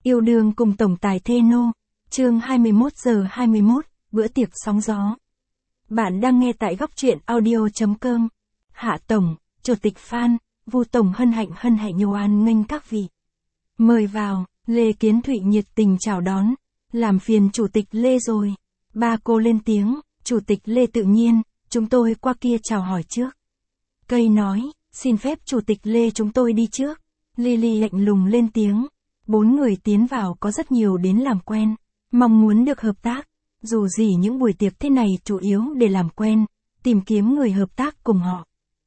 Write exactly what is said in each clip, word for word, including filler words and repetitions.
Yêu đương cùng tổng tài thê nô, chương hai mươi mốt giờ hai mươi mốt, bữa tiệc sóng gió. Bạn đang nghe tại góc truyện audio chấm com. Hạ Tổng, Chủ tịch Phan, Vu Tổng hân hạnh hân hạnh nhô an nghênh các vị. Mời vào, Lê Kiến Thụy nhiệt tình chào đón. Làm phiền Chủ tịch Lê rồi. Ba cô lên tiếng, Chủ tịch Lê tự nhiên, chúng tôi qua kia chào hỏi trước. Cây nói, xin phép Chủ tịch Lê chúng tôi đi trước. Lily lạnh lùng lên tiếng. Bốn người tiến vào có rất nhiều đến làm quen, mong muốn được hợp tác. Dù gì những buổi tiệc thế này chủ yếu để làm quen, tìm kiếm người hợp tác cùng họ.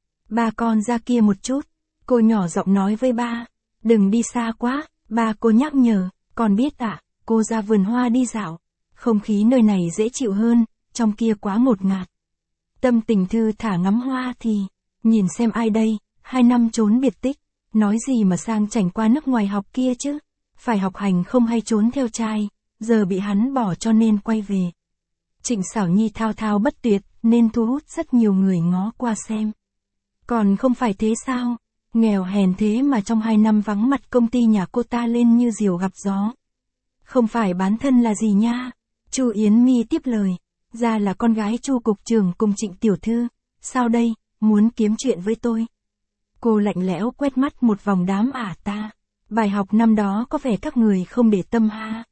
Ba con ra kia một chút, cô nhỏ giọng nói với ba. Đừng đi xa quá, ba cô nhắc nhở, con biết ạ, à, cô ra vườn hoa đi dạo. Không khí nơi này dễ chịu hơn, trong kia quá ngột ngạt. Tâm tình thư thả ngắm hoa thì, nhìn xem ai đây, hai năm trốn biệt tích, nói gì mà sang chảnh qua nước ngoài học kia chứ. Phải học hành không hay trốn theo trai, giờ bị hắn bỏ cho nên quay về. Trịnh Xảo Nhi thao thao bất tuyệt, nên thu hút rất nhiều người ngó qua xem. Còn không phải thế sao, nghèo hèn thế mà trong hai năm vắng mặt công ty nhà cô ta lên như diều gặp gió. Không phải bán thân là gì nha. Chu Yến Mi tiếp lời, ra là con gái Chu cục trưởng cùng Trịnh tiểu thư, sao đây, muốn kiếm chuyện với tôi. Cô lạnh lẽo quét mắt một vòng đám ả ta. Bài học năm đó có vẻ các người không để tâm ha.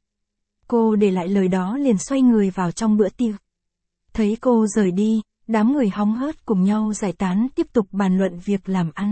Cô để lại lời đó liền xoay người vào trong bữa tiệc. Thấy cô rời đi, đám người hóng hớt cùng nhau giải tán tiếp tục bàn luận việc làm ăn.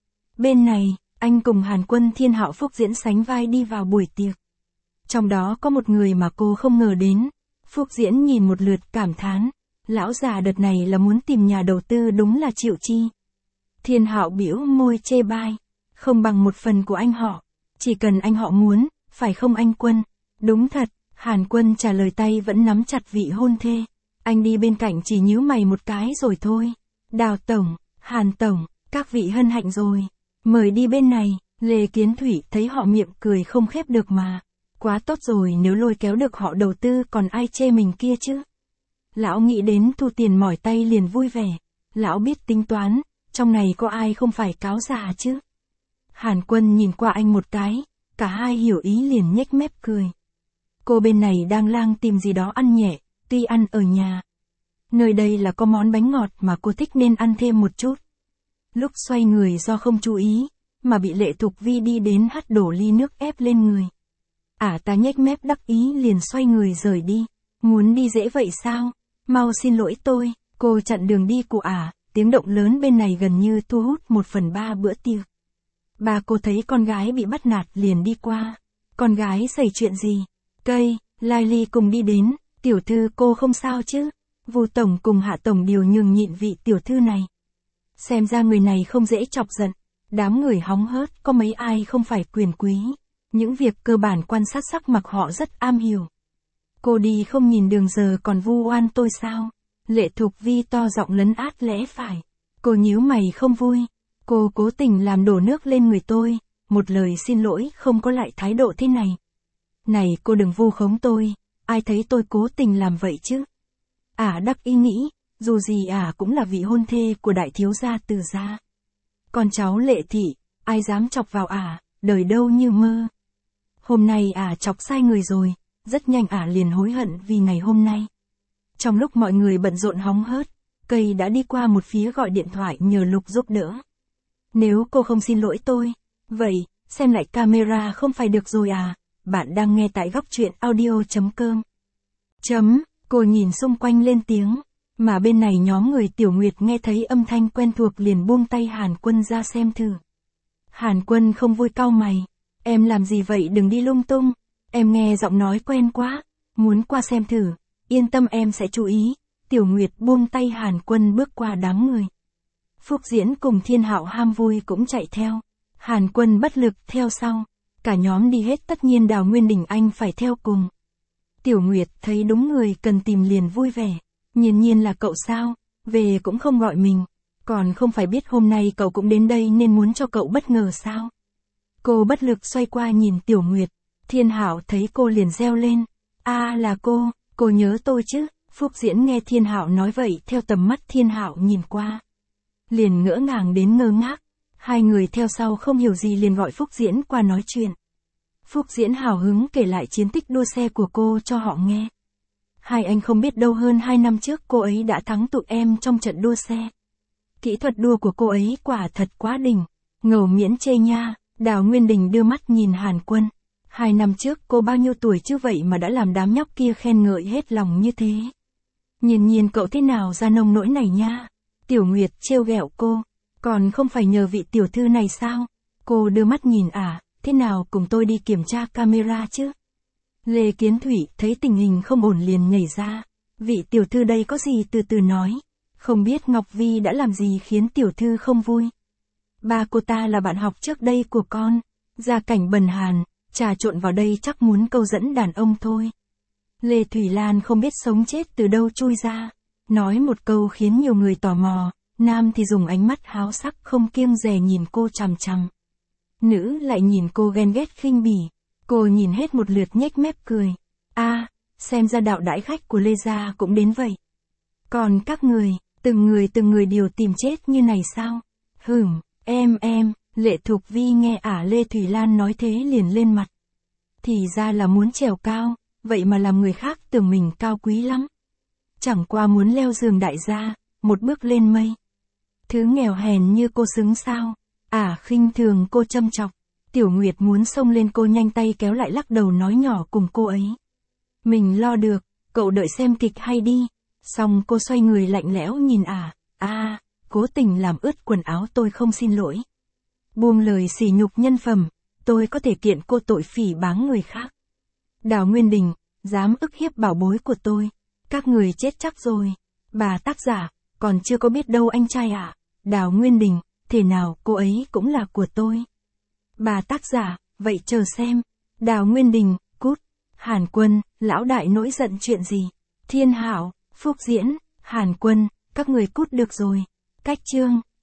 Bên này, anh cùng Hàn Quân Thiên Hạo Phúc Diễn sánh vai đi vào buổi tiệc. Trong đó có một người mà cô không ngờ đến. Phúc Diễn nhìn một lượt cảm thán. Lão già đợt này là muốn tìm nhà đầu tư đúng là chịu chi. Thiên Hạo bĩu môi chê bai. Không bằng một phần của anh họ. Chỉ cần anh họ muốn, phải không anh Quân? Đúng thật, Hàn Quân trả lời tay vẫn nắm chặt vị hôn thê. Anh đi bên cạnh chỉ nhíu mày một cái rồi thôi. Đào Tổng, Hàn Tổng, các vị hân hạnh rồi. Mời đi bên này. Lê Kiến Thụy thấy họ miệng cười không khép được mà. Quá tốt rồi nếu lôi kéo được họ đầu tư còn ai chê mình kia chứ. Lão nghĩ đến thu tiền mỏi tay liền vui vẻ. Lão biết tính toán, trong này có ai không phải cáo già chứ. Hàn Quân nhìn qua anh một cái, cả hai hiểu ý liền nhếch mép cười. Cô bên này đang lang tìm gì đó ăn nhẹ, tuy ăn ở nhà. Nơi đây là có món bánh ngọt mà cô thích nên ăn thêm một chút. Lúc xoay người do không chú ý, mà bị Lệ Thục Vi đi đến hắt đổ ly nước ép lên người. Ả ta nhếch mép đắc ý liền xoay người rời đi. Muốn đi dễ vậy sao? Mau xin lỗi tôi, cô chặn đường đi của Ả, tiếng động lớn bên này gần như thu hút một phần ba bữa tiệc. Bà cô thấy con gái bị bắt nạt liền đi qua. Con gái xảy chuyện gì? Cây, Lai Ly cùng đi đến, tiểu thư cô không sao chứ? Vu Tổng cùng Hạ Tổng điều nhường nhịn vị tiểu thư này. Xem ra người này không dễ chọc giận. Đám người hóng hớt có mấy ai không phải quyền quý. Những việc cơ bản quan sát sắc mặt họ rất am hiểu. Cô đi không nhìn đường giờ còn vu oan tôi sao? Lệ Thục Vi to giọng lấn át lẽ phải. Cô nhíu mày không vui. Cô cố tình làm đổ nước lên người tôi, một lời xin lỗi không có lại thái độ thế này. Này cô đừng vu khống tôi, ai thấy tôi cố tình làm vậy chứ? Ả đắc ý nghĩ, dù gì Ả cũng là vị hôn thê của đại thiếu gia Từ gia. Con cháu Lệ thị, ai dám chọc vào Ả, đời đâu như mơ. Hôm nay Ả chọc sai người rồi, rất nhanh Ả liền hối hận vì ngày hôm nay. Trong lúc mọi người bận rộn hóng hớt, Cây đã đi qua một phía gọi điện thoại nhờ Lục giúp đỡ. Nếu cô không xin lỗi tôi, vậy, xem lại camera không phải được rồi à, bạn đang nghe tại góc truyện audio chấm com. Chấm, cô nhìn xung quanh lên tiếng, mà bên này nhóm người Tiểu Nguyệt nghe thấy âm thanh quen thuộc liền buông tay Hàn Quân ra xem thử. Hàn Quân không vui cau mày, em làm gì vậy đừng đi lung tung, em nghe giọng nói quen quá, muốn qua xem thử, yên tâm em sẽ chú ý. Tiểu Nguyệt buông tay Hàn Quân bước qua đám người. Phúc Diễn cùng Thiên Hạo ham vui cũng chạy theo. Hàn Quân bất lực theo sau. Cả nhóm đi hết tất nhiên Đào Nguyên Đình Anh phải theo cùng. Tiểu Nguyệt thấy đúng người cần tìm liền vui vẻ. Nhiên nhiên là cậu sao? Về cũng không gọi mình. Còn không phải biết hôm nay cậu cũng đến đây nên muốn cho cậu bất ngờ sao? Cô bất lực xoay qua nhìn Tiểu Nguyệt. Thiên Hạo thấy cô liền reo lên. À là cô, cô nhớ tôi chứ? Phúc Diễn nghe Thiên Hạo nói vậy theo tầm mắt Thiên Hạo nhìn qua. Liền ngỡ ngàng đến ngơ ngác. Hai người theo sau không hiểu gì liền gọi Phúc Diễn qua nói chuyện. Phúc Diễn hào hứng kể lại chiến tích đua xe của cô cho họ nghe. Hai anh không biết đâu hơn hai năm trước cô ấy đã thắng tụi em trong trận đua xe. Kỹ thuật đua của cô ấy quả thật quá đỉnh. Ngầu miễn chê nha. Đào Nguyên Đình đưa mắt nhìn Hàn Quân. Hai năm trước cô bao nhiêu tuổi chứ vậy mà đã làm đám nhóc kia khen ngợi hết lòng như thế. Nhìn nhìn cậu thế nào ra nông nỗi này nha. Tiểu Nguyệt trêu ghẹo cô. Còn không phải nhờ vị tiểu thư này sao? Cô đưa mắt nhìn à, thế nào cùng tôi đi kiểm tra camera chứ? Lê Kiến Thủy thấy tình hình không ổn liền nhảy ra. Vị tiểu thư đây có gì từ từ nói. Không biết Ngọc Vi đã làm gì khiến tiểu thư không vui. Ba cô ta là bạn học trước đây của con. Gia cảnh bần hàn, trà trộn vào đây chắc muốn câu dẫn đàn ông thôi. Lê Thủy Lan không biết sống chết từ đâu chui ra. Nói một câu khiến nhiều người tò mò. Nam thì dùng ánh mắt háo sắc không kiêng dè nhìn cô chằm chằm. Nữ lại nhìn cô ghen ghét khinh bỉ. Cô nhìn hết một lượt nhếch mép cười. A, à, xem ra đạo đãi khách của Lê gia cũng đến vậy. Còn các người, từng người từng người đều tìm chết như này sao? Hửm, em em, Lệ Thục Vi nghe ả Lê Thủy Lan nói thế liền lên mặt. Thì ra là muốn trèo cao, vậy mà làm người khác tưởng mình cao quý lắm. Chẳng qua muốn leo giường đại gia, một bước lên mây. Thứ nghèo hèn như cô xứng sao? Ả khinh thường cô châm chọc. Tiểu Nguyệt muốn xông lên cô nhanh tay kéo lại lắc đầu nói nhỏ cùng cô ấy. Mình lo được, cậu đợi xem kịch hay đi. Xong cô xoay người lạnh lẽo nhìn ả. À, à, cố tình làm ướt quần áo tôi không xin lỗi. Buông lời sỉ nhục nhân phẩm, tôi có thể kiện cô tội phỉ báng người khác. Đào Nguyên Đình, dám ức hiếp bảo bối của tôi. Các người chết chắc rồi. Bà tác giả, còn chưa có biết đâu anh trai ạ. À? Đào Nguyên Đình, thế nào cô ấy cũng là của tôi. Bà tác giả, vậy chờ xem. Đào Nguyên Đình, cút. Hàn Quân, lão đại nổi giận chuyện gì? Thiên Hảo, Phúc Diễn, Hàn Quân, các người cút được rồi. Cách chương.